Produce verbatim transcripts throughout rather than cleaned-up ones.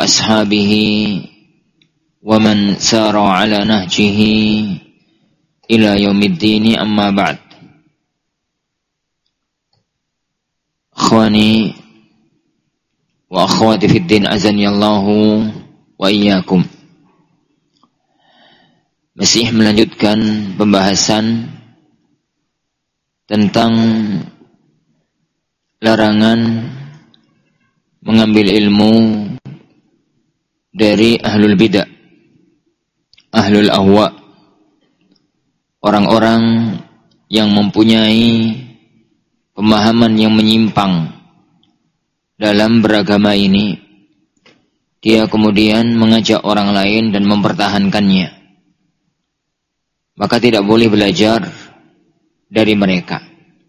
وأصحابه ومن سار على نهجه إلى يوم الدين أما بعد. Akhwani wa akhwati fid din, azanillahu wa iyyakum. Masih melanjutkan pembahasan tentang larangan mengambil ilmu dari ahlul bidah, ahlul ahwa, orang-orang yang mempunyai pemahaman yang menyimpang dalam beragama ini. Dia kemudian mengajak orang lain dan mempertahankannya, maka tidak boleh belajar dari mereka.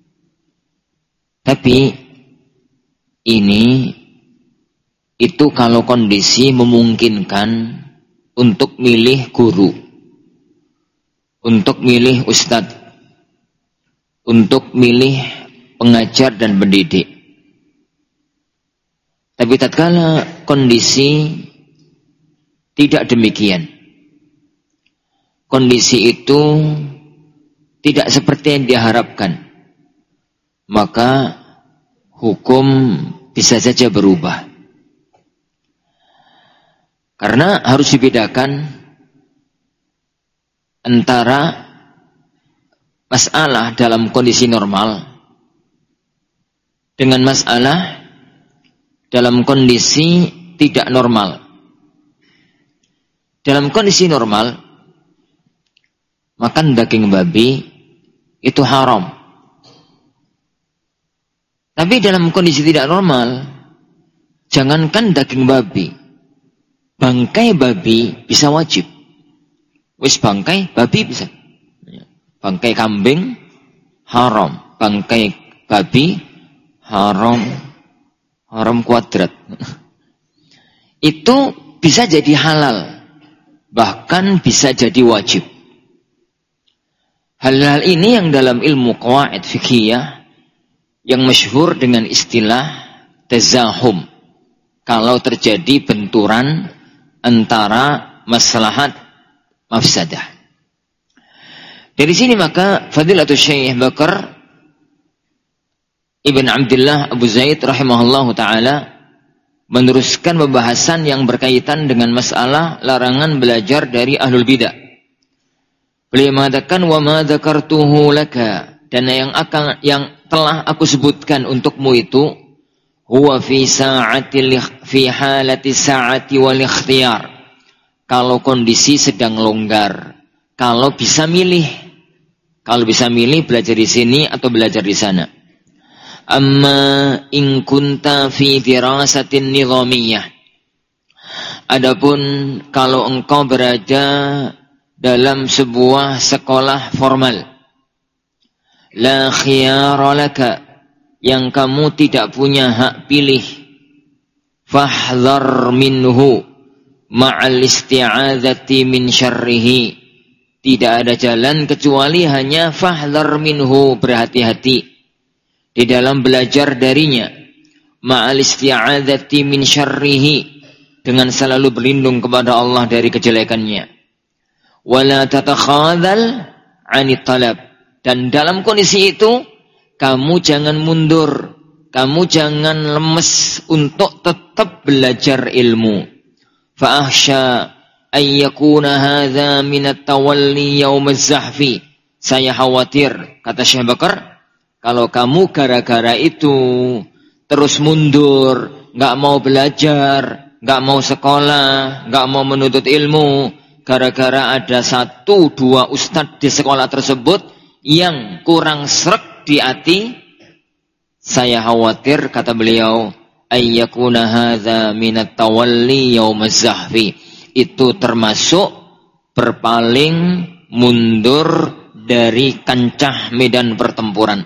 Tapi ini itu kalau kondisi memungkinkan untuk milih guru, untuk milih ustadz, untuk milih pengajar dan pendidik. Tapi tatkala kondisi tidak demikian, kondisi itu tidak seperti yang diharapkan, maka hukum bisa saja berubah. Karena harus dibedakan antara masalah dalam kondisi normal dengan masalah dalam kondisi tidak normal. Dalam kondisi normal, makan daging babi itu haram. Tapi dalam kondisi tidak normal, jangankan daging babi, bangkai babi bisa wajib. Wis bangkai babi bisa. Bangkai kambing haram, bangkai babi haram, haram kuadrat. Itu bisa jadi halal, bahkan bisa jadi wajib. Hal-hal ini yang dalam ilmu qawaid fiqhiyah yang masyhur dengan istilah tazahum. Kalau terjadi benturan antara maslahat mafsadah. Dari sini maka Fadilatul Syekh Bakar Ibn Abdullah Abu Zaid rahimahullahu ta'ala meneruskan pembahasan yang berkaitan dengan masalah larangan belajar dari ahlul bidah. Beliau mengatakan, wa ma dzakartuhu laka, dan yang akan yang telah aku sebutkan untukmu itu, huwa fi sa'ati fi halati sa'ati wal ikhtiyar, kalau kondisi sedang longgar, kalau bisa milih, kalau bisa milih belajar di sini atau belajar di sana. Amma in kunta fi dirasatin nizamiyah, adapun kalau engkau berada dalam sebuah sekolah formal, la khiyara laka, yang kamu tidak punya hak pilih, fahdhar minhu ma'al isti'adzati min syarrihi, tidak ada jalan kecuali hanya fahdhar minhu, berhati-hati di dalam belajar darinya, ma'al isti'adzati min syarrihi, dengan selalu berlindung kepada Allah dari kejelekannya. Wala tatakhadzal 'anit talab, dan dalam kondisi itu kamu jangan mundur, kamu jangan lemes untuk tetap belajar ilmu. Fa akhsha ay yakuna hadza min at-tawalli yaum az-zahfi, saya khawatir, kata Syekh Bakar, kalau kamu gara-gara itu terus mundur, nggak mau belajar, nggak mau sekolah, nggak mau menuntut ilmu, gara-gara ada satu dua ustadz di sekolah tersebut yang kurang sreg di hati, saya khawatir, kata beliau, ayyakuna hadza minat tawalli yaum az-zahfi, itu termasuk berpaling mundur dari kancah medan pertempuran.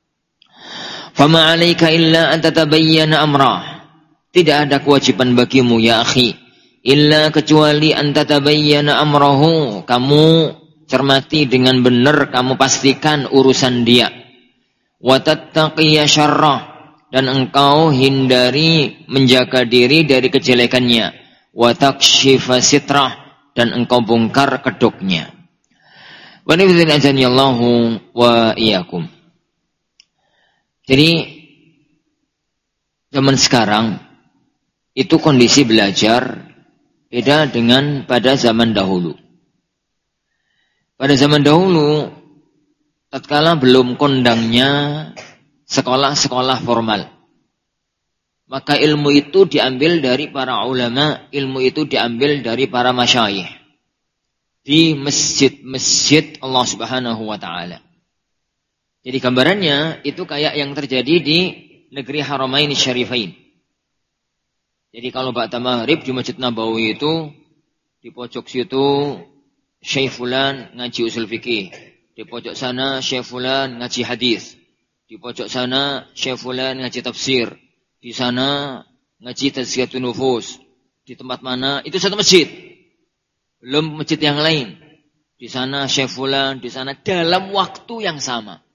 Fama 'alaika illa an tatabayyana amrah, tidak ada kewajiban bagimu ya akhi, illa kecuali an tatabayyana amrahu, kamu cermati dengan benar, kamu pastikan urusan dia. Wa tattaqiya syarrah, dan engkau hindari menjaga diri dari kejelekannya. wa takshifa sitrah, dan engkau bongkar kedoknya. Wa nifidhin ajaniyallahu wa iyakum. Jadi zaman sekarang itu kondisi belajar beda dengan pada zaman dahulu. Pada zaman dahulu tatkala belum kondangnya sekolah-sekolah formal, maka ilmu itu diambil dari para ulama, ilmu itu diambil dari para masyayikh di masjid-masjid Allah Subhanahu wa taala. Jadi gambarannya itu kayak yang terjadi di negeri Haramain Syarifain. Jadi kalau ba'da maghrib di Masjid Nabawi itu di pojok situ Syekh Fulan ngaji usul fikih, di pojok sana Syekh Fulan ngaji hadis, di pojok sana Syekh Fulan ngaji tafsir, di sana ngaji tazkiyatun nufus, di tempat mana itu satu masjid, belum masjid yang lain. Di sana Syekh Fulan, di sana dalam waktu yang sama.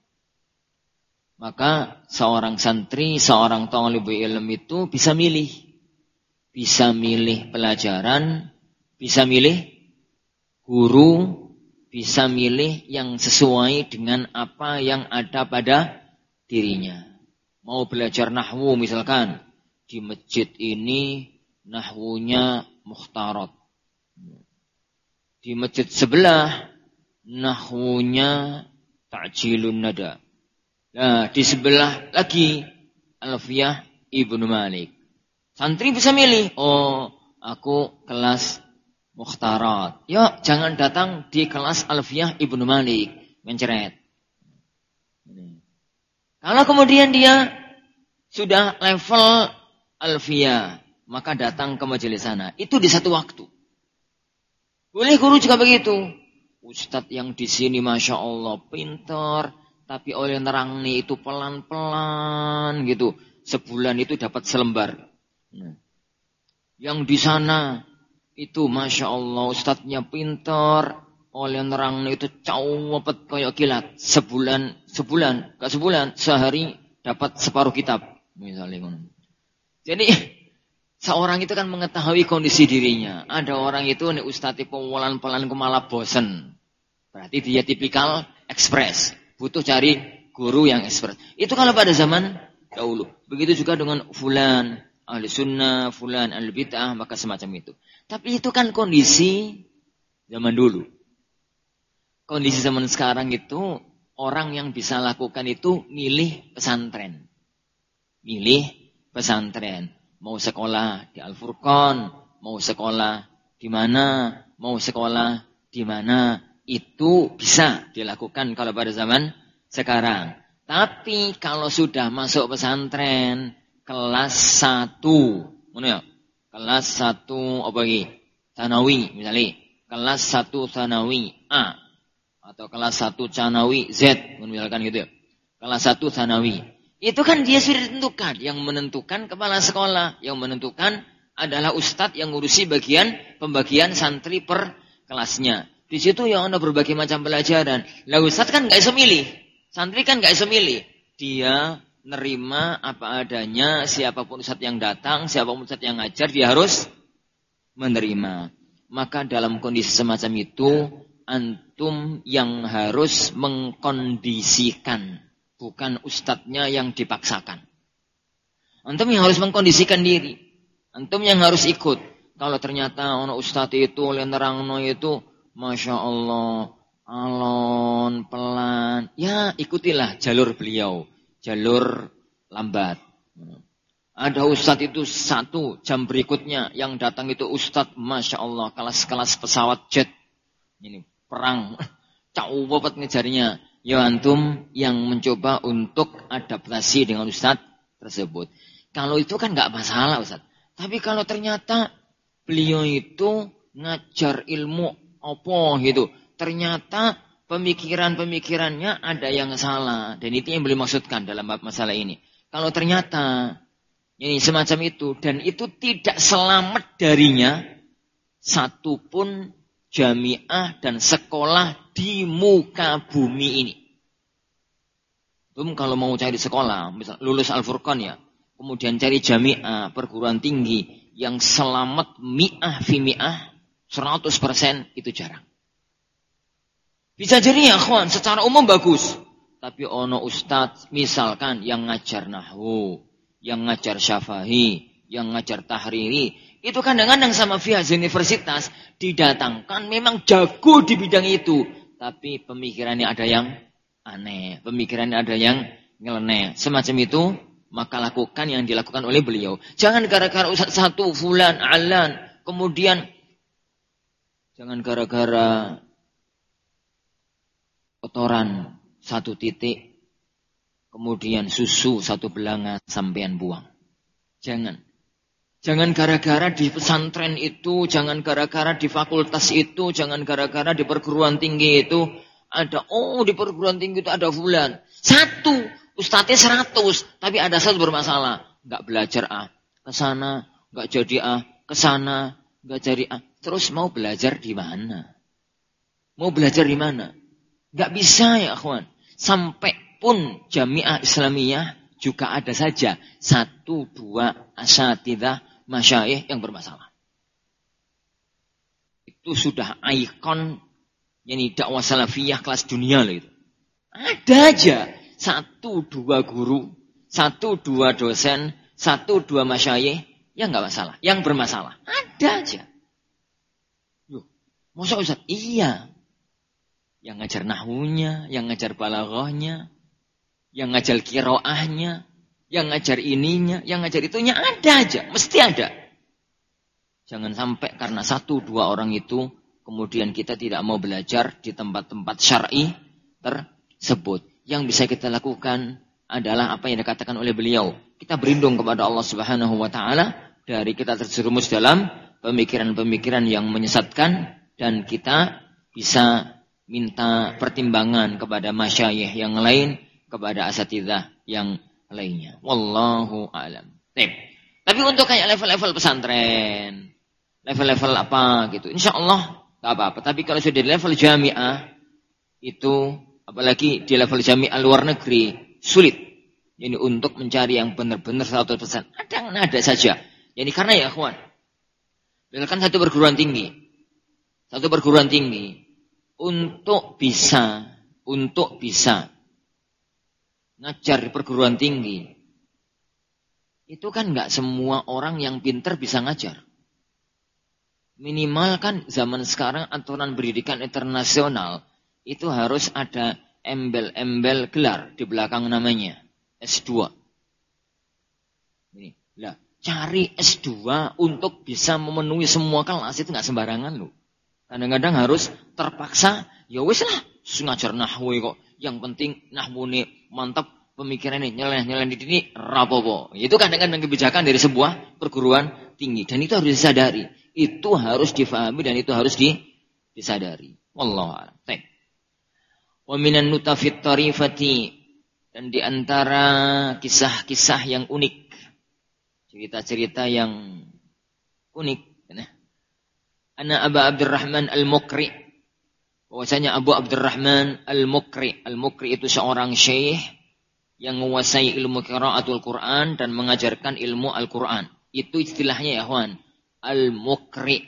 Maka seorang santri, seorang thalibul ilm itu bisa milih. Bisa milih pelajaran, bisa milih guru, bisa milih yang sesuai dengan apa yang ada pada dirinya. Mau belajar nahwu misalkan, di masjid ini nahwunya mukhtarat. Di masjid sebelah nahwunya ta'jilun nada. Nah, di sebelah lagi Alfiyah Ibnu Malik. Santri bisa milih, oh aku kelas mukhtarat. Yuk, jangan datang di kelas Alfiyah Ibnu Malik, menceret. Kalau kemudian dia sudah level Alfiyah, maka datang ke majelis sana. Itu di satu waktu. Boleh guru juga begitu. Ustadz yang di sini Masya Allah pintar, tapi oleh nerang nih itu pelan-pelan gitu. Sebulan itu dapat selembar. Nah. Yang di sana itu Masya Allah ustadznya pintar, oleh nerang nih itu cawapet kayak kilat. Sebulan, sebulan, gak sebulan, sehari dapat separuh kitab. Misalnya. Jadi seorang itu kan mengetahui kondisi dirinya. Ada orang itu nih ustadz pelan-pelan malah bosen. Berarti dia tipikal ekspres. Butuh cari guru yang ekspres. Itu kalau pada zaman dahulu. Begitu juga dengan fulan, ahli sunnah, fulan, ahli bid'ah, maka semacam itu. Tapi itu kan kondisi zaman dulu. Kondisi zaman sekarang itu, orang yang bisa lakukan itu milih pesantren. Milih pesantren. Mau sekolah di Al-Furqan, mau sekolah di mana, mau sekolah di mana. Itu bisa dilakukan kalau pada zaman sekarang. Tapi kalau sudah masuk pesantren kelas satu, mana ya? Kelas satu apa lagi? Tsanawi misalnya, kelas satu Tsanawi A atau kelas satu Tsanawi Z, misalkan gitu ya. Kelas satu Tsanawi. Itu kan dia sudah ditentukan, yang menentukan kepala sekolah, yang menentukan adalah ustadz yang ngurusi bagian pembagian santri per kelasnya. Di situ yang ada berbagai macam pelajaran. Lah ustadz kan nggak bisa milih, santri kan nggak bisa milih. Dia nerima apa adanya, siapapun ustadz yang datang, siapapun ustadz yang ngajar, dia harus menerima. Maka dalam kondisi semacam itu, antum yang harus mengkondisikan, bukan ustadznya yang dipaksakan. Antum yang harus mengkondisikan diri, antum yang harus ikut. Kalau ternyata ono ustadz itu oleh nerangno itu Masya Allah, alon, pelan. Ya, ikutilah jalur beliau. Jalur lambat. Ada ustadz itu satu jam berikutnya. Yang datang itu ustadz, Masya Allah, kelas-kelas pesawat jet. Ini perang. Cau babat ngejarnya. Ya antum yang mencoba untuk adaptasi dengan ustadz tersebut. Kalau itu kan gak masalah ustadz. Tapi kalau ternyata beliau itu ngajar ilmu apa gitu. Ternyata pemikiran-pemikirannya ada yang salah. Dan itu yang beliau maksudkan dalam masalah ini. Kalau ternyata ini semacam itu. Dan itu tidak selamat darinya satupun jamiah dan sekolah di muka bumi ini. Belum kalau mau cari sekolah, misal lulus Al-Furqan ya. Kemudian cari jamiah, perguruan tinggi. yang selamat mi'ah fi mi'ah, seratus persen itu jarang. Bisa jadi ya akhwan, secara umum bagus. Tapi ono ustadz misalkan yang ngajar nahwu, yang ngajar syafahi, yang ngajar tahriri, itu kadang-kadang sama pihak universitas didatangkan memang jago di bidang itu. Tapi pemikirannya ada yang aneh, pemikirannya ada yang nyeleneh. Semacam itu, maka lakukan yang dilakukan oleh beliau. Jangan gara-gara ustadz satu, fulan, alan, kemudian jangan gara-gara kotoran satu titik, kemudian susu satu belanga sampean buang. Jangan. Jangan gara-gara di pesantren itu, jangan gara-gara di fakultas itu, jangan gara-gara di perguruan tinggi itu ada, oh di perguruan tinggi itu ada fulan. Satu, ustadznya seratus, tapi ada satu bermasalah. Enggak belajar ah, ke sana, enggak jadi ah, ke sana, enggak jadi ah. Terus mau belajar di mana? Mau belajar di mana? Enggak bisa ya akhwan. Sampai pun jamiah Islamiyah juga ada saja satu dua asatidzah masyayikh yang bermasalah. Itu sudah ikon yani dakwah salafiyah kelas dunia loh itu. Ada aja satu dua guru, satu dua dosen, satu dua masyayikh yang enggak masalah, yang bermasalah. Ada aja. Loh, masa Ustaz? Iya. Yang ngajar nahwunya, yang ngajar balaghahnya, yang ngajar qiraahnya, yang ngajar ininya, yang ngajar itunya, ada aja, mesti ada. Jangan sampai karena satu dua orang itu kemudian kita tidak mau belajar di tempat-tempat syar'i tersebut. Yang bisa kita lakukan adalah apa yang dikatakan oleh beliau. Kita berlindung kepada Allah Subhanahu wa taala dari kita terjerumus dalam pemikiran-pemikiran yang menyesatkan, dan kita bisa minta pertimbangan kepada masyayikh yang lain, kepada asatidzah yang lainnya. Wallahu a'lam. Tapi untuk kayak level-level pesantren, level-level apa gitu, insya Allah gak apa-apa. Tapi kalau sudah di level jamiah, itu apalagi di level jamiah luar negeri, sulit. Ini untuk mencari yang benar-benar seratus persen. Ada yang ada saja. Jadi karena ya kawan, misalkan satu perguruan tinggi, satu perguruan tinggi, untuk bisa, untuk bisa ngajar di perguruan tinggi, itu kan nggak semua orang yang pintar bisa ngajar. Minimal kan zaman sekarang aturan pendidikan internasional itu harus ada embel-embel gelar di belakang namanya S dua. Ini, lah, cari S dua untuk bisa memenuhi semua kelas itu nggak sembarangan loh. Kadang-kadang harus terpaksa, ya wis lah, ngajar nahwu kok. Yang penting nahwu ini mantap, pemikiran ini nyeleh-nyeleh di sini rapopo. Itu kadang-kadang kebijakan dari sebuah perguruan tinggi, dan itu harus disadari. Itu harus difahami dan itu harus di, disadari. Wallahu a'lam. Baik. Wa minan nutafit tarifati, dan di antara kisah-kisah yang unik, cerita-cerita yang unik, Ana Aba Abdurrahman Al-Mukri, bahwasanya Abu Abdurrahman Al-Mukri, Al-Mukri itu seorang syekh yang menguasai ilmu qiraatul Quran dan mengajarkan ilmu Al-Quran. Itu istilahnya ya kawan, Al-Mukri.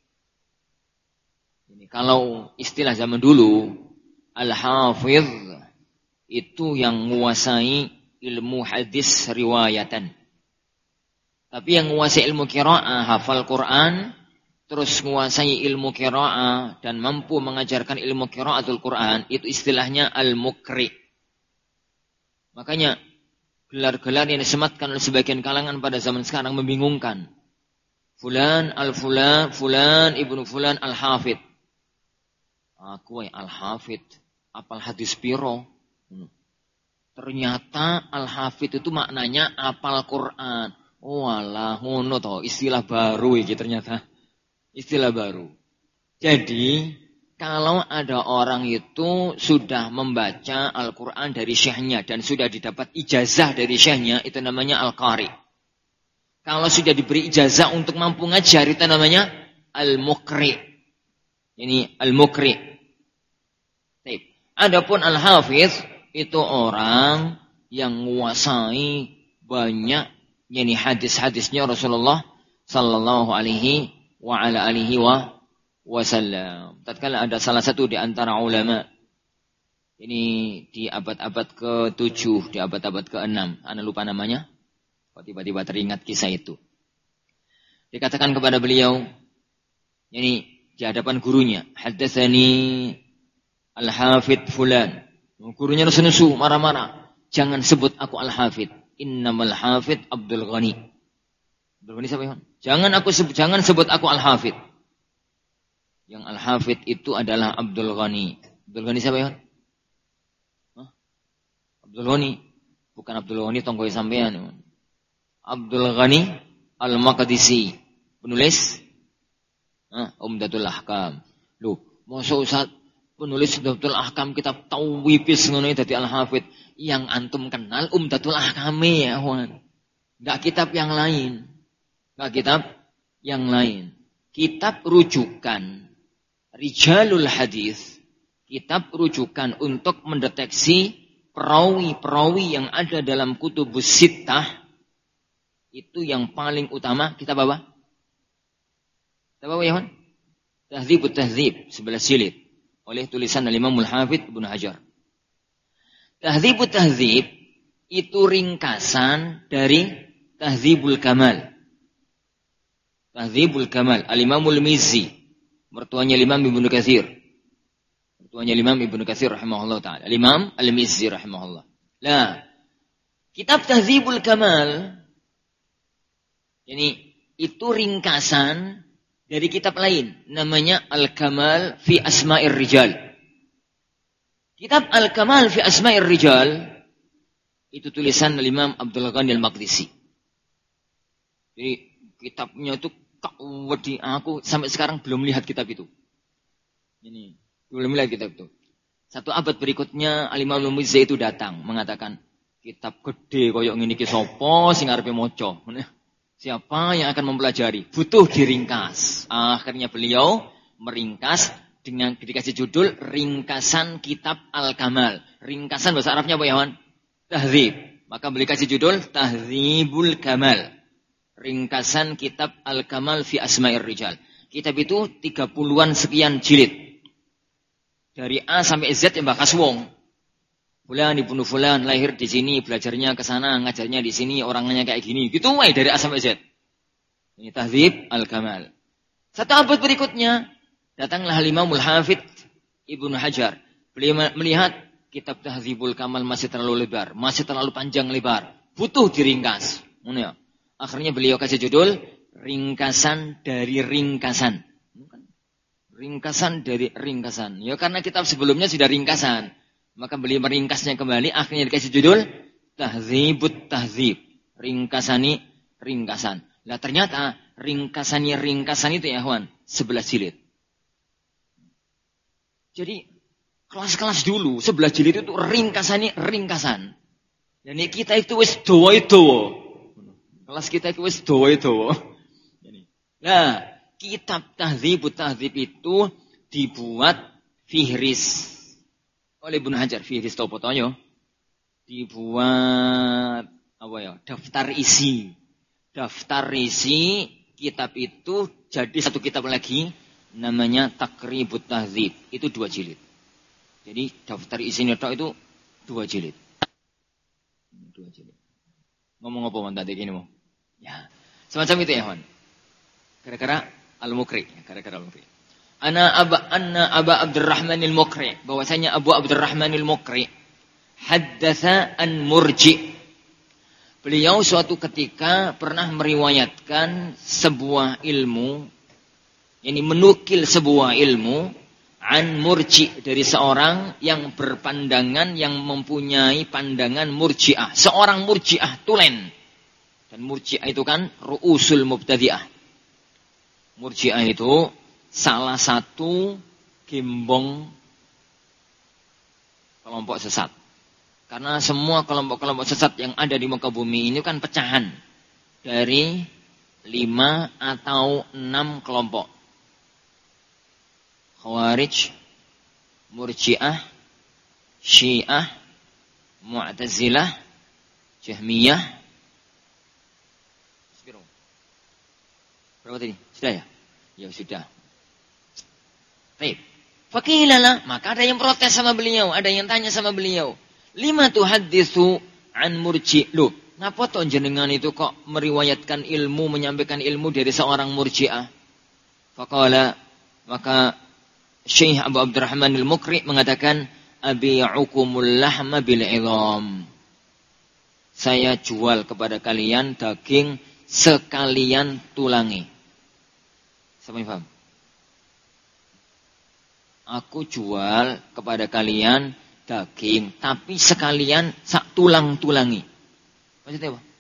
Ini kalau istilah zaman dulu, Al-Hafidh itu yang menguasai ilmu hadis riwayatan. Tapi yang menguasai ilmu qiraah, hafal Quran, terus menguasai ilmu qiraah dan mampu mengajarkan ilmu qiraatul Quran, itu istilahnya al-mukri. Makanya gelar-gelar yang disematkan oleh sebagian kalangan pada zaman sekarang membingungkan. Fulan al-fulan, fulan ibnu fulan al-hafid. Aku ya al-hafid, apal hadis piro. Hmm. Ternyata al-hafid itu maknanya apal Quran. Oh alah, ngono toh, istilah baru iki ternyata. Istilah baru. Jadi, kalau ada orang itu sudah membaca Al-Quran dari syekhnya dan sudah didapat ijazah dari syekhnya, itu namanya Al-Qari. Kalau sudah diberi ijazah untuk mampu ngajar, itu namanya Al-Mukri. Ini Al-Mukri. Adapun Al-Hafiz, itu orang yang menguasai banyak yani hadis-hadisnya Rasulullah sallallahu alaihi wa ala alihi wa wasallam. Tatkala ada salah satu di antara ulama, ini di abad-abad ketujuh, di abad-abad keenam, ana lupa namanya, kok tiba-tiba teringat kisah itu. Dikatakan kepada beliau, ini di hadapan gurunya, haddatsani al-hafidh fulan. Gurunya nusu-nusu, marah-marah. Jangan sebut aku al-hafidh. Innamal hafidh Abdul Ghani. Abdul Ghani siapa ya? Jangan aku sebut, jangan sebut aku al-hafidh. Yang al-hafidh itu adalah Abdul Ghani. Abdul Ghani siapa ya? Hah? Abdul Ghani. Bukan Abdul Ghani tonggoy sampean. Abdul Ghani Al-Maqdisi. Penulis Hah? Umdatul Ahkam. Loh, masa Ustaz penulis Umdatul Ahkam kitab tawwipis ngono dadi al-hafidh. Yang antum kenal Umdatul Ahkam ya, Wan. Enggak kitab yang lain. Enggak kitab yang lain. Kitab rujukan Rijalul Hadis. Kitab rujukan untuk mendeteksi perawi-perawi yang ada dalam kutubus sittah. Itu yang paling utama kitab apa? Kitab apa ya, Wan? Tahdzibut Tahdzib, sebelas jilid. Oleh tulisan Al-Imamul Hafidh Ibnu Hajar. Tahdzibut Tahdzib itu ringkasan dari Tahdzibul Kamal. Tahdzibul Kamal, Al-Imamul Mizzi, mertuanya Imam Ibnu Katsir. Mertuanya Imam Ibnu Katsir rahimahullah taala. Al-Imam Al-Mizzi rahimahullah. Lah, kitab Tahdzibul Kamal ini itu ringkasan dari kitab lain namanya Al-Kamal fi Asma'ir Rijal. Kitab Al-Kamal fi Asma'ir Rijal itu tulisan Imam Abdul Ghani Al-Maqdisi. Jadi kitabnya itu kawedi, aku sampai sekarang belum lihat kitab itu. Ini belum lihat kitab itu. Satu abad berikutnya Al-Imam Al-Mizzi itu datang mengatakan kitab gede koyok ngene iki sapa sing arepe maca. Siapa yang akan mempelajari? Butuh diringkas. Akhirnya beliau meringkas dengan dikasih judul Ringkasan Kitab Al-Kamal. Ringkasan bahasa Arabnya apa ya, Wan? Tahdzib. Maka beliau kasih judul Tahdzibul Kamal. Ringkasan Kitab Al-Kamal fi Asma'ir Rijal. Kitab itu tiga puluhan sekian jilid. Dari A sampai Z yang bakas wong. Fulan ibnu fulan lahir di sini, belajarnya ke sana, ngajarnya di sini, orangnya kayak gini. Gitu wae dari A sampai Z. Ini Tahdzib Al-Kamal. Satu abad berikutnya datanglah Imamul Hafidh Ibnu Hajar. Beliau melihat kitab Tahdzibul Kamal masih terlalu lebar, masih terlalu panjang lebar, butuh diringkas. Ya. Akhirnya beliau kasih judul Ringkasan dari Ringkasan. Ringkasan dari Ringkasan. Ya karena kitab sebelumnya sudah ringkasan. Maka beliau meringkasnya kembali, akhirnya dikasih judul Tahdzibut Tahdzib. Ringkasani ringkasan. Lah ternyata ringkasani ringkasan itu ya, Wan, sebelas jilid. Jadi kelas-kelas dulu sebelah jilid itu ringkasannya ringkasan. Jadi kita itu wis dawa-dawa. Kelas kita itu wis dawa-dawa. Nah, kitab Tahdzibut Tahdzib itu dibuat fihris oleh Ibnu Hajar, fihris topotonyo. Dibuat apa ya? Daftar isi. Daftar isi kitab itu jadi satu kitab lagi namanya Taqribut Tahdzib. Itu dua jilid. Jadi daftar isinya itu dua jilid. Dua jilid. Ngomong apa man tadi gini mau? Ya, semacam itu ya, Wan. Kira-kira Al-Mukri, kira-kira Al-Mukri. Ana Aba Anna Aba Abdurrahman Al-Mukri, bahwasanya Abu Abdurrahman Al-Mukri haddatsa an Murji. Beliau suatu ketika pernah meriwayatkan sebuah ilmu, yakni menukil sebuah ilmu an Murji dari seorang yang berpandangan yang mempunyai pandangan Murji'ah, seorang Murji'ah tulen. Dan Murji'ah itu kan ru'usul mubtadi'ah. Murji'ah itu salah satu gembong kelompok sesat. Karena semua kelompok-kelompok sesat yang ada di muka bumi ini kan pecahan dari lima atau enam kelompok. Khawarij, Murji'ah, Syiah, Mu'tazilah, Jahmiyah, Berapa tadi? Sudah ya? Ya sudah. Baik. Fakilala, maka ada yang protes sama beliau, ada yang tanya sama beliau. Lima tuhaditsu an murji. Loh, ngapa toh jenengan itu kok meriwayatkan ilmu, menyampaikan ilmu dari seorang murji'ah? Faqala, maka Syekh Abu Abdurrahman al-Mukri mengatakan, abi'ukumul lahma bil idham. Saya jual kepada kalian daging sekalian tulangi. Siapa yang paham? Aku jual kepada kalian daging, tapi sekalian sak tulang-tulangi. Maksudnya apa?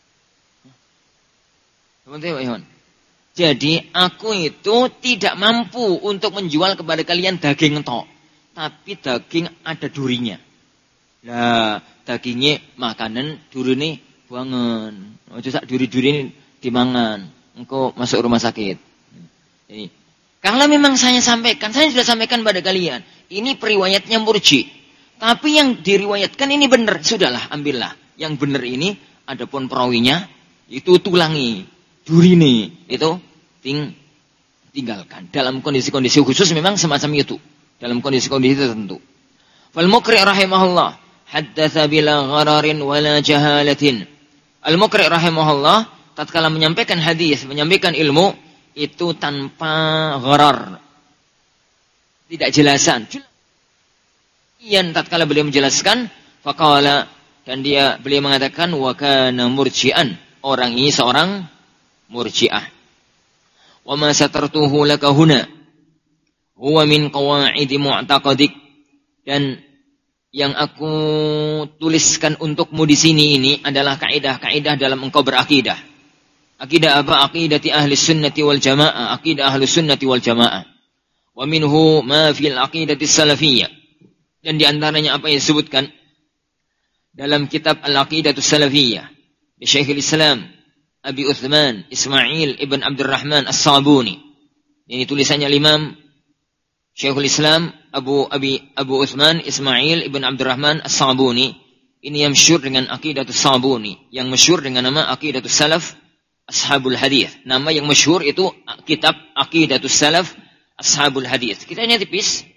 Maksudnya apa, Iwan? Jadi aku itu tidak mampu untuk menjual kepada kalian daging tok, tapi daging ada durinya. Nah, dagingnya makanan, durine buangan. Ojo sak duri-duri ini dimangan, engkau masuk rumah sakit. Jadi, kalau memang saya sampaikan, saya sudah sampaikan pada kalian, ini periwayatnya murji. Tapi yang diriwayatkan ini benar, sudahlah, ambillah. Yang benar ini, adapun perawinya, itu tulangi, durine, itu ting, tinggalkan. Dalam kondisi-kondisi khusus memang semacam itu. Dalam kondisi-kondisi tertentu. Fal-Mukri' rahimahullah, haddatha bila ghararin wala jahalatin. Al-Mukri' rahimahullah, tatkala menyampaikan hadis, menyampaikan ilmu, itu tanpa gharar. Tidak jelasan. Iyan tatkala beliau menjelaskan, faqala, dan dia beliau mengatakan wa kana murji'an. Orang ini seorang murji'ah. Wa ma satartuhu laka huna huwa min qawaidi mu'taqadik. Dan yang aku tuliskan untukmu di sini ini adalah kaidah-kaidah dalam engkau berakidah. Akidah apa? Aqidati ahli sunnati wal jamaah. Akidah ahli sunnati wal jamaah. Wa minhu ma fil aqidati salafiyah. Dan diantaranya apa yang disebutkan dalam kitab Al-Aqidatus Salafiyah di Syekhul Islam Abi Uthman Ismail ibn Abdurrahman As-Sabuni. Ini tulisannya Imam Syekhul Islam Abu Abi Abu Uthman Ismail ibn Abdurrahman As-Sabuni. Ini yang masyhur dengan Aqidatus Sabuni, yang masyhur dengan nama Aqidatus Salaf Ashabul Hadis. Nama yang masyhur itu kitab Aqidatus Salaf Ashabul Hadis. Kita ini tipis.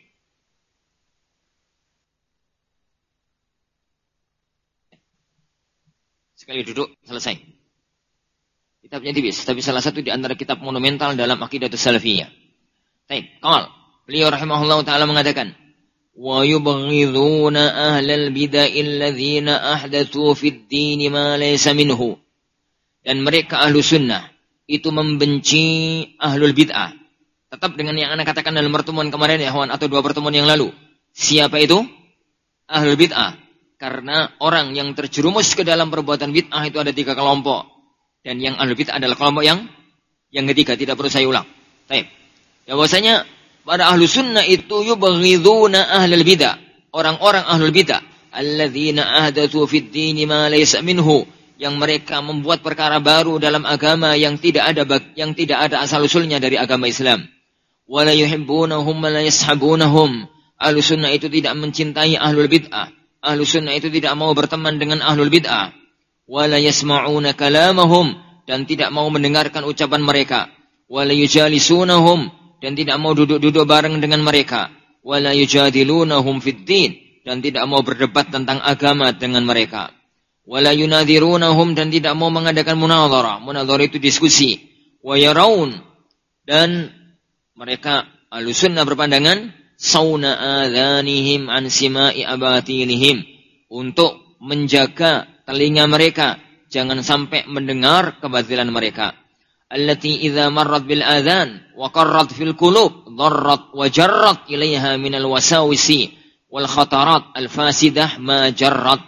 Sekali duduk selesai. Kitabnya tipis, tapi salah satu di antara kitab monumental dalam Aqidatus Salafiyah. Baik, qal. Beliau rahimahullah taala mengatakan, wa yubghiduna ahlal bid'ah alladzina ahdatsu fid din ma laysa minhu. Dan mereka ahlu sunnah itu membenci ahlul bid'ah. Tetap dengan yang anda katakan dalam pertemuan kemarin ya kawan, atau dua pertemuan yang lalu. Siapa itu? Ahlul bid'ah. Karena orang yang terjerumus ke dalam perbuatan bid'ah itu ada tiga kelompok. Dan yang ahlul bid'ah adalah kelompok yang yang ketiga. Tidak perlu saya ulang. Baik. Ya bahwasanya pada ahlu sunnah itu yubghiduna ahlul bid'ah. Orang-orang ahlul bid'ah. Alladzina ahdatsu fid dini ma laysa minhu. Yang mereka membuat perkara baru dalam agama yang tidak ada yang tidak ada asal usulnya dari agama Islam. Wala yuhibbunahum wa la yashabunahum. Ahlu sunnah itu tidak mencintai ahlul bid'ah. Ahlu sunnah itu tidak mau berteman dengan ahlul bid'ah. Wala yasma'una kalamahum. Dan tidak mau mendengarkan ucapan mereka. Wala yujalisunahum. Dan tidak mau duduk-duduk bareng dengan mereka. Wala yujadilunahum fid din. Dan tidak mau berdebat tentang agama dengan mereka. Wala yunadhirunahum. Dan tidak mau mengadakan munadharah. Munadharah itu diskusi. Wa yaraun. Dan mereka ahlu sunnah berpandangan sauna adhanihim an sima'i abatilihim, untuk menjaga telinga mereka jangan sampai mendengar kebatilan mereka. Allati idza marrat bil adhan wa qarrat fil qulub dharrat wa jarrat ilaiha minal wasawisi wal khatarat al fasidah ma jarrat.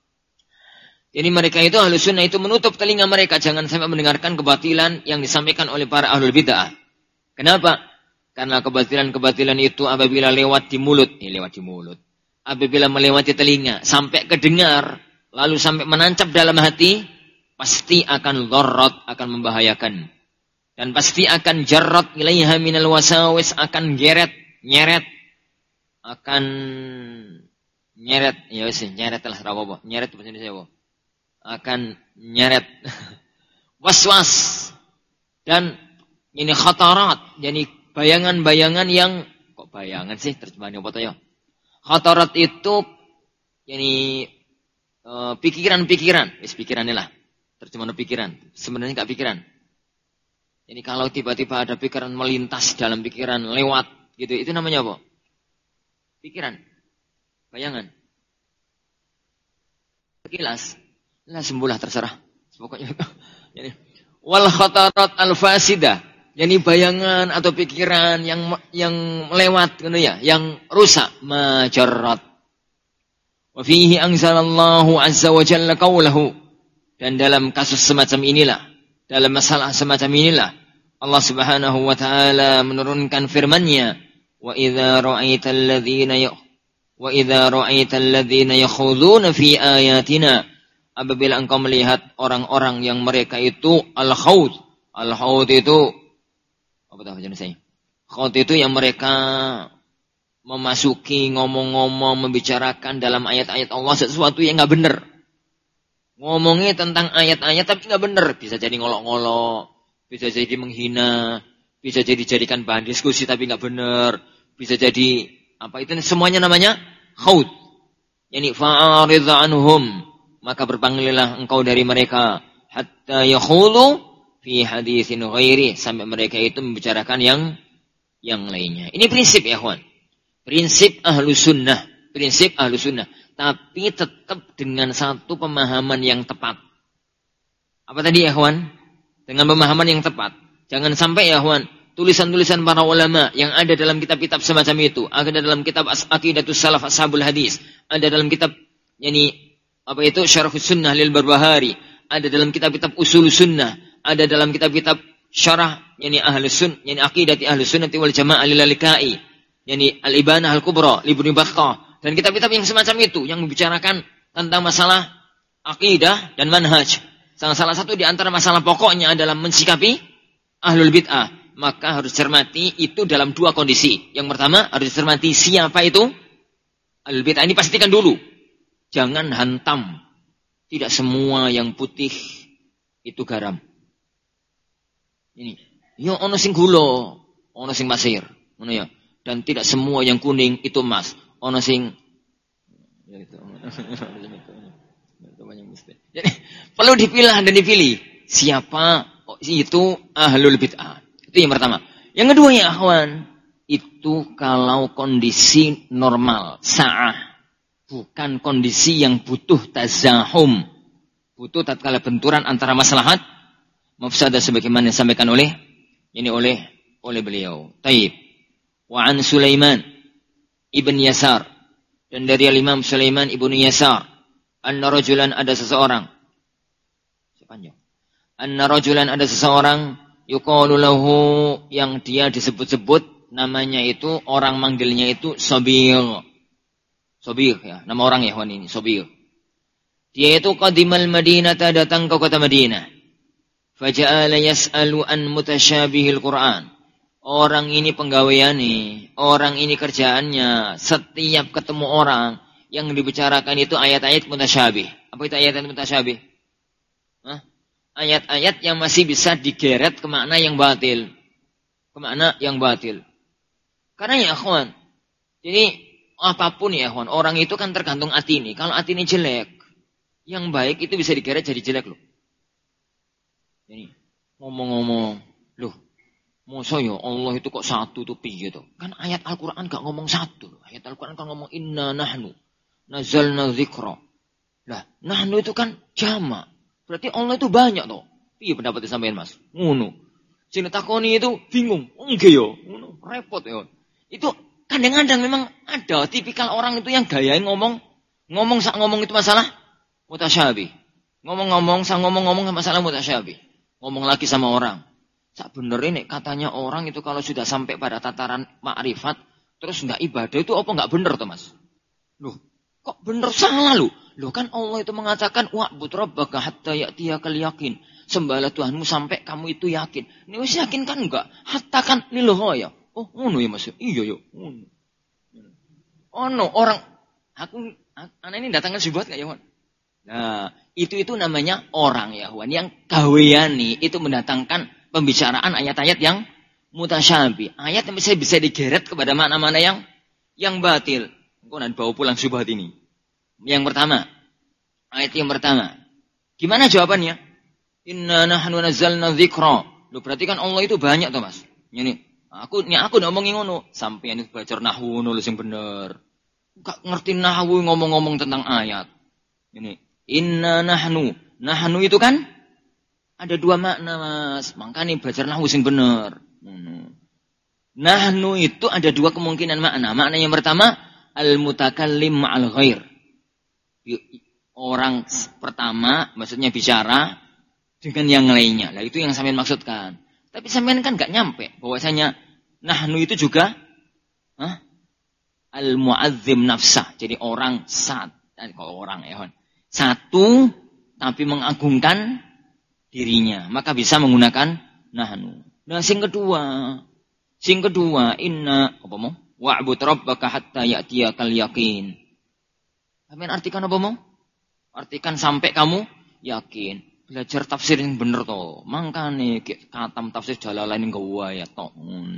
Jadi mereka itu ahlu sunnah itu menutup telinga mereka jangan sampai mendengarkan kebatilan yang disampaikan oleh para ahlul bid'ah. Kenapa? Karena kebatilan-kebatilan itu apabila lewat di mulut, ya lewat di mulut. Apabila melewati telinga, sampai kedengar, lalu sampai menancap dalam hati, pasti akan dharrat, akan membahayakan. Dan pasti akan jarrat ilaiha minal wasawis, akan geret, nyeret, akan nyeret, ya wis nyeret lah apa-apa, nyeret bahasa Indonesia apa? Akan nyeret, was-was, dan Ini khatarat, yani bayangan-bayangan yang kok bayangan sih terjemahannya apa ya? Khatarat itu yani uh, pikiran-pikiran, is pikirannya lah. Terjemahan pikiran, sebenarnya enggak pikiran. Jadi kalau tiba-tiba ada pikiran melintas dalam pikiran lewat gitu, itu namanya apa? Pikiran. Bayangan. Sekilas. Lah sembuhlah terserah. Pokoknya jadi wal khatarat al fasidah. Yani bayangan atau pikiran yang yang lewat gitu ya, yang rusak, majarrat. Wa fihi anzalallahu azza wa jalla qawlahu. Dan dalam kasus semacam inilah, dalam masalah semacam inilah Allah Subhanahu wa taala menurunkan firman-Nya, wa idza ra'aital ladzina ya wa idza ra'aital ladzina yakhuduna fi ayatina, apabila engkau melihat orang-orang yang mereka itu al-khawd. Al-khawd itu apa tahu jenis saya? Khawd itu yang mereka memasuki, ngomong-ngomong, membicarakan dalam ayat-ayat Allah sesuatu yang enggak benar. Ngomongnya tentang ayat-ayat tapi enggak benar, bisa jadi ngolok-ngolok, bisa jadi menghina, bisa jadi jadikan bahan diskusi tapi enggak benar, bisa jadi apa itu semuanya namanya khawd. Yani fa'arid anhum, maka berpanggilah engkau dari mereka hatta yakhulu fi haditsin ghairi, sampai mereka itu membicarakan yang yang lainnya. Ini prinsip ya kawan. Prinsip ahlu sunnah. Prinsip ahlu sunnah. Tapi tetap dengan satu pemahaman yang tepat. Apa tadi ya kawan? Dengan pemahaman yang tepat. Jangan sampai ya kawan, tulisan-tulisan para ulama yang ada dalam kitab-kitab semacam itu, ada dalam kitab Aqidatus Salaf Ashabul Hadis, ada dalam kitab yani apa itu Syarhus Sunnah lil Barbahari, ada dalam kitab-kitab Usul Sunnah, ada dalam kitab-kitab Syarah yani Ahlus Sunnah, yani Aqidati Ahlus Sunnah wal Jamaah lil Lalikai, yani Al-Ibanah Al-Kubra li Ibnu Battah, dan kitab-kitab yang semacam itu yang membicarakan tentang masalah akidah dan manhaj. Salah satu di antara masalah pokoknya adalah mensikapi ahlul bid'ah. Maka harus cermati itu dalam dua kondisi. Yang pertama harus cermati siapa itu ahlul bid'ah. Ini pastikan dulu. Jangan hantam. Tidak semua yang putih itu garam. Ini. Yo ono sing gula, ono sing pasir, ngono ya. Dan tidak semua yang kuning itu emas. Ono sing ya itu. Jadi perlu dipilah dan dipilih siapa itu ahlul bid'ah. Itu yang pertama. Yang kedua ya akhwan, itu kalau kondisi normal, sa'ah, bukan kondisi yang butuh tazahum, butuh tatkala benturan antara maslahat mafsadah sebagaimana disampaikan oleh ini oleh oleh beliau. Taib. Wa an Sulaiman ibn Yasar, dan dari Imam Sulaiman ibn Yasar, anna rajulan, ada seseorang, sepanjang, anna rajulan, ada seseorang, yuqalu lahu, yang dia disebut-sebut namanya itu, orang manggilnya itu Sabir. Sabir ya, nama orang ya wan ini, Sabir. Dia itu qadimal Madinah, datang ke kota Madinah. Faja'ala yas'alu an mutasyabihil Qur'an. Orang ini penggaweane, orang ini kerjaannya, setiap ketemu orang yang dibicarakan itu ayat-ayat mutasyabih. Apa itu ayat-ayat mutasyabih? Hah? Ayat-ayat yang masih bisa digeret ke makna yang batil. Ke makna yang batil. Karena ya akhwan, jadi apapun ya akhwan, orang itu kan tergantung hati ini. Kalau hati ini jelek, yang baik itu bisa digeret jadi jelek loh. Jadi ngomong-ngomong, loh, masa ya Allah itu kok satu tuh piye tuh? Kan ayat Al-Qur'an gak ngomong satu. Ayat Al-Qur'an kan ngomong inna nahnu nazalna dzikra. Lah, nahnu itu kan jamak. Berarti Allah itu banyak toh. Piye pendapat sampean Mas? Ngono. Sing takoni itu bingung. Enggak ya, ngono. Repot ya. Itu kadang-kadang memang ada tipikal orang itu yang gaya ngomong ngomong sak ngomong itu masalah mutasyabih. Ngomong-ngomong sak ngomong-ngomong masalah mutasyabih. Ngomong lagi sama orang. Sak bener ini katanya orang itu kalau sudah sampai pada tataran makrifat terus enggak ibadah itu apa enggak bener toh Mas? Loh, kok bener salah loh? Loh kan Allah itu mengatakan wa'bud rabbaka hatta ya'tiyakal yakin. Sembahlah Tuhanmu sampai kamu itu yakin. Ini wis yakin kan enggak? Hatta kan lillahi ya. Oh, ngono ya Mas. Iya ya, ngono. Oh no, orang aku anak ini datangkan syubhat enggak ya, Wan? Nah, itu itu namanya orang ya, Wan, yang gaweani itu mendatangkan pembicaraan ayat-ayat yang mutasyabih. Ayat yang bisa bisa digeret kepada makna-makna yang yang batil. Kok nanti bawa pulang syubhat ini. Yang pertama, ayat yang pertama. Gimana jawabannya? Inna nahnu nazzalna dzikra. Loh, berarti kan Allah itu banyak toh, Mas. Ini aku nya aku ngomongin ngono, sampeyan itu belajar nahwu nulis yang bener. Gak ngerti nahwu ngomong-ngomong tentang ayat. Ini inna nahnu. Nahnu itu kan ada dua makna, Mas. Makanya belajar nahwu sing bener. Nahnu itu ada dua kemungkinan makna. Makna yang pertama, al-mutakallim ma'al ghair. Orang pertama, maksudnya bicara dengan yang lainnya. Lah itu yang sampean maksudkan. Tapi sampean kan gak nyampe bahwasanya nahnu itu juga huh? al-mu'azzim nafsah. Jadi orang sat, kalau orang ya, satu tapi mengagungkan dirinya, maka bisa menggunakan nahnu. Nah, sing kedua, sing kedua inna apa mau? Wa'bud rabbaka hatta ya'tiyakal yaqin. Sampeyan artikan apa mau? Artikan sampai kamu yakin. Belajar tafsir yang bener toh. Mangkane katam tafsir Jalalain gawa ya toh.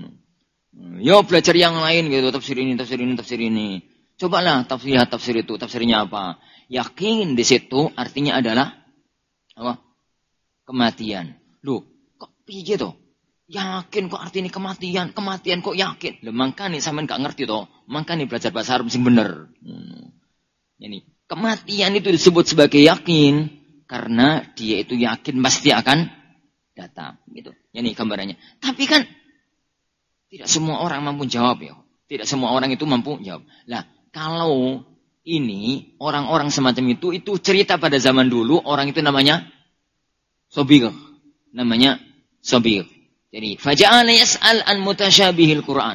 Yo belajar yang lain gitu, tafsir ini, tafsir ini, tafsir ini. Cobalah tafsir tafsir itu, tafsirnya apa? Yakin di situ artinya adalah apa? Kematian. Loh, kok piye toh? Yakin kok artinya kematian, kematian kok yakin. Loh, mangkane sampean gak ngerti toh. Mangkane belajar bahasa Arab sing bener. Hmm. Ini kematian itu disebut sebagai yakin karena dia itu yakin pasti akan datang, gitu. Ini gambarannya. Tapi kan tidak semua orang mampu jawab ya. Tidak semua orang itu mampu jawab. Lah, kalau ini orang-orang semacam itu itu cerita pada zaman dulu, orang itu namanya sobir. Namanya sobir. Jadi, faja'ala yas'al an mutasyabihil Qur'an.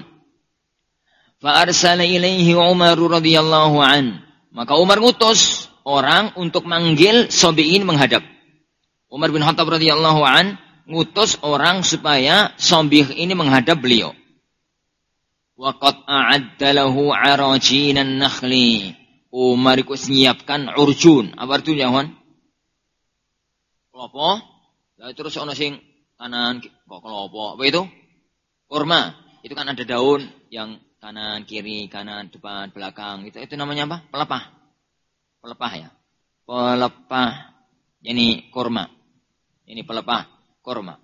Fa arsala ilaihi Umar radhiyallahu an. Maka Umar ngutus orang untuk manggil sobiin menghadap. Umar bin Khattab radhiyallahu an ngutus orang supaya sobih ini menghadap beliau. Wa qad a'adda lahu arajinan nakhli. Umar iku nyiapkan urjun. Apa artinya, Wan? Klopo. Lah terus ana sing kanan kok klopo. Apa itu? Kurma. Itu kan ada daun yang kanan, kiri, kanan, depan, belakang. Itu itu namanya apa? Pelepah. Pelepah ya. Pelepah. Ini kurma. Ini pelepah kurma.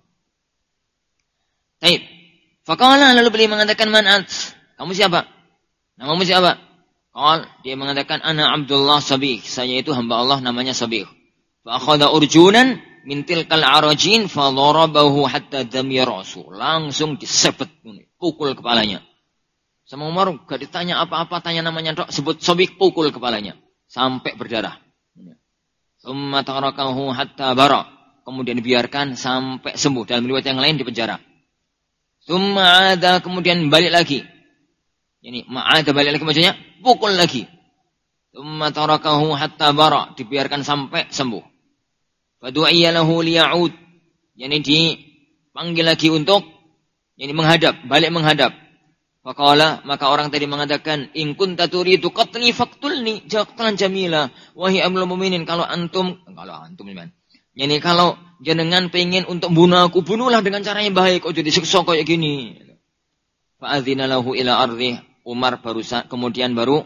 Baik. Faqala lalu beliau mengatakan man'at. Kamu siapa? Namamu siapa? Qal dia mengatakan ana Abdullah Sabih. Saya itu hamba Allah namanya Sabih. Fa akhadha urjunan min tilkal arajin fa darabahu hatta damya rasu. Langsung disebet pukul kepalanya. Sama Umar gak ditanya apa-apa, tanya namanya dok, sebut Sabih, pukul kepalanya sampai berdarah. Summa tarakahu hatta bara. Kemudian dibiarkan sampai sembuh. Dalam riwayat yang lain di penjara. Summa ada kemudian balik lagi. Ini ma'ada balik lagi maksudnya pukul lagi. Summa tarakahu hatta bara, dibiarkan sampai sembuh. Fadu'iyya lahu liya'ud. Yani dipanggil lagi untuk yani menghadap, balik menghadap. Faqala, maka orang tadi mengatakan, in kunta turidu qatli faqtulni jaqtan jamila. Wahai amrul mukminin, kalau antum, kalau antum gimana? Yani kalau jenengan pengen untuk bunuh aku, bunuhlah dengan cara yang baik. Oh jadi siksa kayak gini. Fa'adzina lahu ila ardhi. Umar baru kemudian baru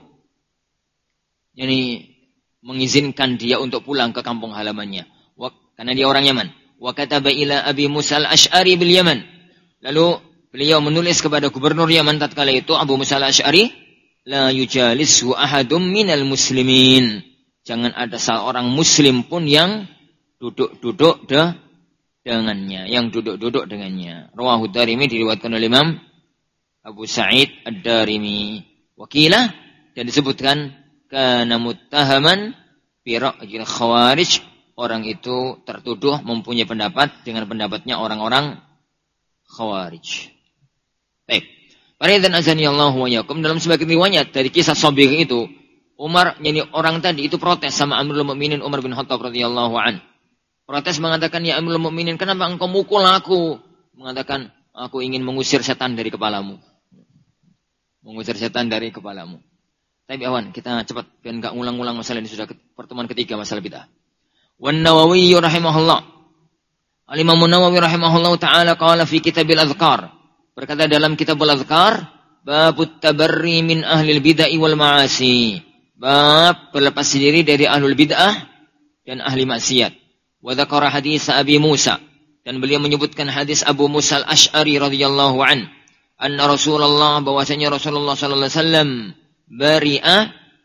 yani mengizinkan dia untuk pulang ke kampung halamannya. Wa, karena dia orang Yaman. Wa kataba ila Abi Musa al-Asy'ari bil Yaman. Lalu beliau menulis kepada gubernur Yaman tatkala itu Abu Musa al-Asy'ari, la yujalisu ahadum minal muslimin. Jangan ada seorang muslim pun yang duduk-duduk de dengannya, yang duduk-duduk dengannya. Rawahu Darimi, diriwayatkan oleh Imam Abu Sa'id Ad-Darimi. Wakilah dan disebutkan kana muttahaman bi ra'yil khawarij. Orang itu tertuduh mempunyai pendapat dengan pendapatnya orang-orang khawarij. Baik. Faridan azani Allahu wa yakum, dalam sebagian riwayat dari kisah Sabir itu, Umar, yani orang tadi itu protes sama Amirul Mukminin Umar bin Khattab radhiyallahu an. Protes mengatakan, ya Amirul Mukminin, kenapa engkau mukul aku? Mengatakan, aku ingin mengusir setan dari kepalamu. Mengusir setan dari kepalamu. Tapi awan, kita cepat biar enggak ngulang-ngulang masalah ini, sudah pertemuan ketiga masalah bid'ah. Wan Nawawi rahimahullah Al-Imam Nawawi rahimahullahu ta'ala qala fi kitabil adhkar. Berkata dalam kitabul adhkar, babut tabarri min ahlil bid'ah wal ma'asi. Bab berlepas diri dari ahlul bid'ah dan ahli maksiat. Wa dzakara hadis Abi Musa, dan beliau menyebutkan hadis Abu Musa al-Asy'ari radhiyallahu an, anna Rasulullah, bahwasanya Rasulullah sallallahu alaihi wasallam bari'a,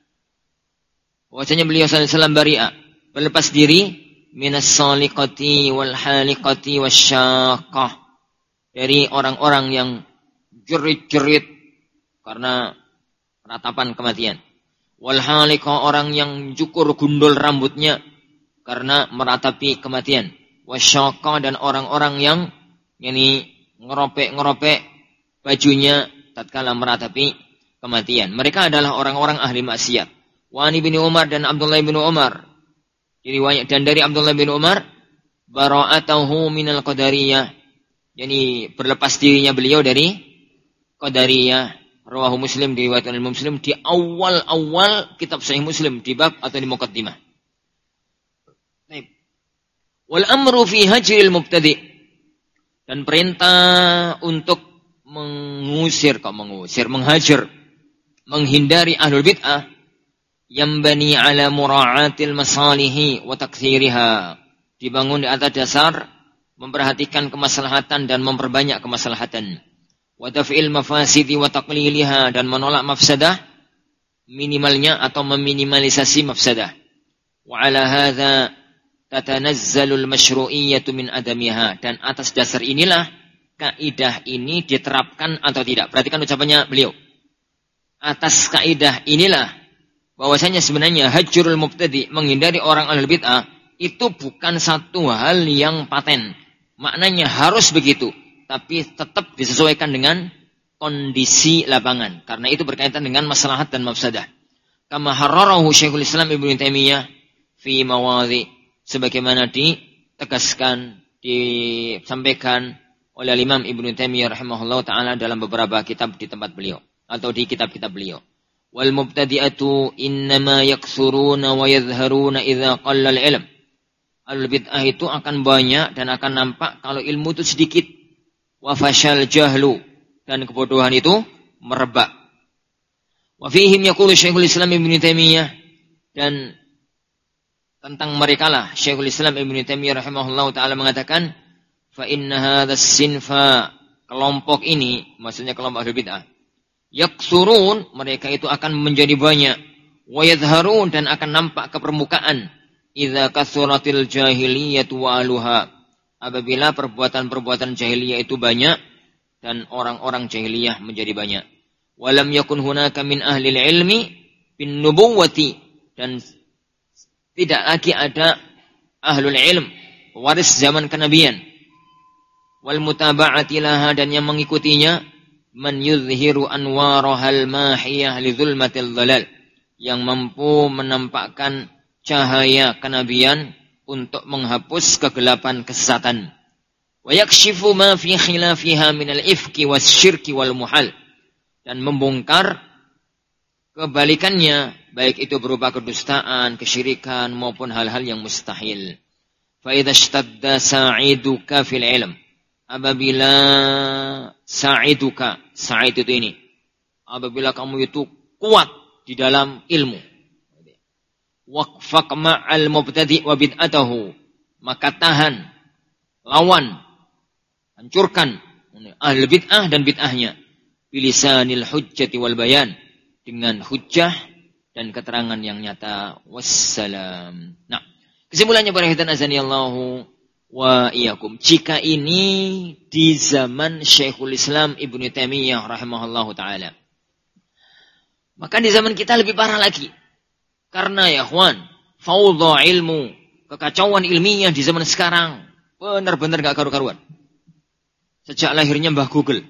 bahwasanya beliau sallallahu alaihi wasallam bari'a, berlepas diri minas saliqati wal haliqati wasyaqah, dari orang-orang yang jerit-jerit karena ratapan kematian. Wal haliqah, orang yang cukur gundul rambutnya karena meratapi kematian. Wasyaqah, dan orang-orang yang yani ngeropek-ngeropek bajunya tatkala meratapi kematian. Mereka adalah orang-orang ahli maksiat. Wa ani bin Umar, dan Abdullah bin Umar, diriwayat dan dari Abdullah bin Umar, bara'atahu minal qadariyah, yani berlepas dirinya beliau dari qadariyah. Rawahu Muslim, diriwayatkan oleh Muslim di awal-awal kitab Sahih Muslim, di bab atau di muqaddimah. Baik. Wal amru fi hajril mubtadi', dan perintah untuk mengusir, kok mengusir, menghajar, menghindari ahlul bid'ah, yang bani ala mura'atil masalihi wa takthiriha, dibangun di atas dasar memperhatikan kemaslahatan dan memperbanyak kemaslahatan. Wa daf'il mafasidi wa taqliliha, dan menolak mafsadah minimalnya atau meminimalisasi mafsadah. Wa ala hadza tatanazzalul masyru'iyyatu min adamiha, dan atas dasar inilah kaidah ini diterapkan atau tidak. Perhatikan ucapannya beliau. Atas kaidah inilah bahwasanya sebenarnya hajrul mubtadi, menghindari orang ahlul bid'ah, itu bukan satu hal yang paten. Maknanya harus begitu, tapi tetap disesuaikan dengan kondisi lapangan, karena itu berkaitan dengan maslahat dan mafsadah. Kama harrarahu Syekhul Islam Ibnu Taimiyah fi mawadhi, sebagaimana ditegaskan, disampaikan oleh Imam Ibnu Taimiyah rahimahullah taala dalam beberapa kitab di tempat beliau atau di kitab-kitab beliau. Wal mubtadi'atu innama yaksuruna wa yadhharuna idza qalla al-ilm. Al-bid'ah itu akan banyak dan akan nampak kalau ilmu itu sedikit. Wa fashal jahlu, dan kebodohan itu merebak. Wa fihim yaqulu Syekhul Islam Ibnu Taimiyah, dan tentang merekalah Syekhul Islam Ibnu Taimiyah rahimahullahu taala mengatakan, fa inna hadzal sinfa, kelompok ini, maksudnya kelompok ahli bid'ah, yaksurun, mereka itu akan menjadi banyak, wa yadhharun, dan akan nampak ke permukaan, idza kasuratil jahiliyatu wa aluha, apabila perbuatan-perbuatan jahiliyah itu banyak dan orang-orang jahiliyah menjadi banyak. Walam yakun hunaka min ahli ilmi bin nubuwati, dan tidak lagi ada ahlul ilm, waris zaman kenabian. Wal mutaba'ati laha, dan yang mengikutinya, man yuzhiru anwarahal mahiyah li zulmatil dhalal, yang mampu menampakkan cahaya kenabian untuk menghapus kegelapan kesesatan. Wa yakshifu ma fi khilafiha min al-ifki wasyirki wal muhal, dan membongkar kebalikannya, baik itu berupa kedustaan, kesyirikan maupun hal-hal yang mustahil. Fa idza ishtadda sa'iduka fil ilm, apabila sa'iduka, sa'id itu ini, apabila kamu itu kuat di dalam ilmu, waqfaq ma'al mubtadi' wa bid'atahu, maka tahan, lawan, hancurkan ahli bid'ah dan bid'ahnya, bilisanil hujjati wal bayan, dengan hujjah dan keterangan yang nyata. Wassalam. Nah, kesimpulannya para hadirin azanillahu wa iyyakum, jika ini di zaman Syekhul Islam Ibnu Taimiyah rahimahullahu taala, maka di zaman kita lebih parah lagi. Karena ya ikhwan, faudha ilmu, kekacauan ilmiah di zaman sekarang benar-benar gak karu-karuan. Sejak lahirnya Mbah Google.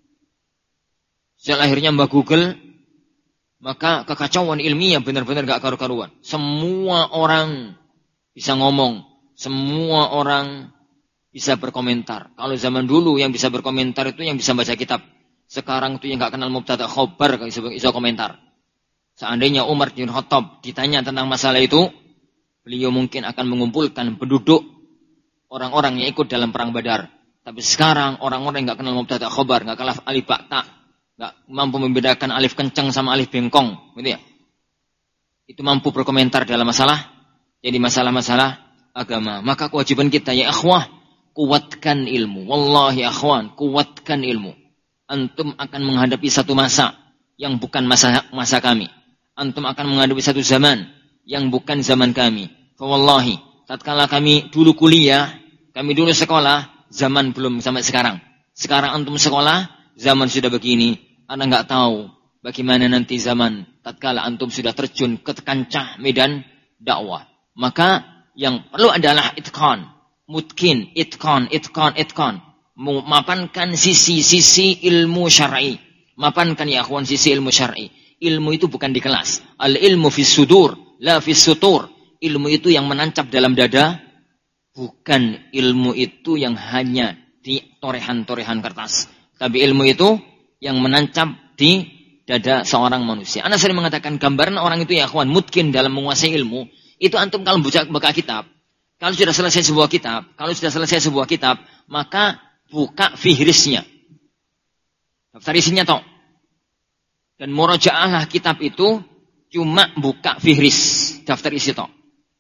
Sejak lahirnya Mbah Google, maka kekacauan ilmiah benar-benar gak karu-karuan. Semua orang bisa ngomong, semua orang bisa berkomentar. Kalau zaman dulu yang bisa berkomentar itu yang bisa baca kitab. Sekarang itu yang gak kenal mubtada khobar, gak bisa, bisa komentar. Seandainya Umar bin Khattab ditanya tentang masalah itu, beliau mungkin akan mengumpulkan penduduk orang-orang yang ikut dalam perang Badar. Tapi sekarang orang-orang yang nggak kenal mubtada khobar, nggak kenal alif ba ta, nggak mampu membedakan alif kencang sama alif bengkong, gitu ya. Itu mampu berkomentar dalam masalah, jadi masalah-masalah agama. Maka kewajiban kita ya akhwah, kuatkan ilmu. Wallahi akhwan, kuatkan ilmu. Antum akan menghadapi satu masa yang bukan masa masa kami. Antum akan menghadapi satu zaman yang bukan zaman kami. Fa wallahi, tatkala kami dulu kuliah, kami dulu sekolah, zaman belum sampai sekarang. Sekarang antum sekolah, zaman sudah begini. Anda enggak tahu bagaimana nanti zaman tatkala antum sudah terjun ke kancah medan dakwah. Maka yang perlu adalah itqan, mutkin, itqan, itqan, itqan. Memapankan sisi-sisi ilmu syar'i. Mapankan ya akhwan sisi ilmu syar'i. Ilmu itu bukan di kelas. Al-ilmu fis sudur, la fis sutur. Ilmu itu yang menancap dalam dada, bukan ilmu itu yang hanya di torehan-torehan kertas. Tapi ilmu itu yang menancap di dada seorang manusia. Ana sering mengatakan gambaran orang itu ya akhwan mutkin dalam menguasai ilmu. Itu antum kalau buka, buka kitab. Kalau sudah selesai sebuah kitab, kalau sudah selesai sebuah kitab, maka buka fihrisnya. Daftar isinya toh. Dan murajaahlah kitab itu cuma buka fihris, daftar isi toh.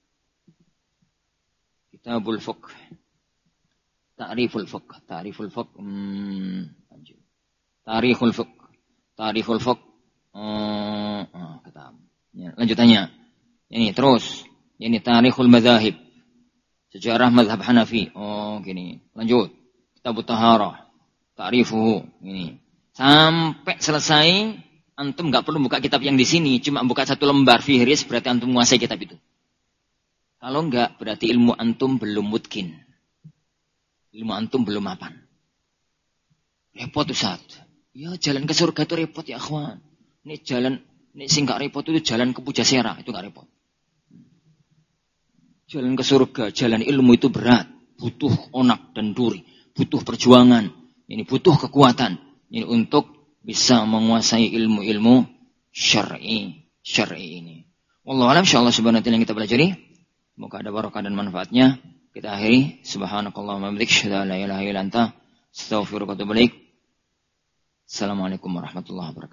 Kitabul Fiqh. Ta'riful Fiqh, Ta'riful Fiqh. Hmm, lanjut. Tarikhul Fiqh. Tarikhul Fiqh. Oh, oh, kata. Ya, lanjutannya. Ini terus. Ini Tarikhul Madzahib. Sejarah mazhab Hanafi. Oh, gini. Lanjut. Kitabut Taharah. Ta'rifuhu. Ini. Sampai selesai, antum enggak perlu buka kitab yang di sini, cuma buka satu lembar fihris, berarti antum menguasai kitab itu. Kalau enggak, berarti ilmu antum belum mutkin. Ilmu antum belum mapan. Repot Ustaz. Ya jalan ke surga itu repot ya akhwan. Ini jalan, ini sing gak repot itu jalan ke Pujasera, itu gak repot. Jalan ke surga, jalan ilmu itu berat. Butuh onak dan duri. Butuh perjuangan. Ini butuh kekuatan. Ini untuk bisa menguasai ilmu-ilmu syar'i. Syar'i ini. Wallahu a'lam, insyaallah subhanahu wa ta'ala yang kita pelajari. Semoga ada barokah dan manfaatnya. Kita akhiri. Subhanakallahumma wa bihamdika, asyhadu an la ilaha illa anta, astaghfiruka wa atubu ilaik. Assalamualaikum warahmatullahi wabarakatuh.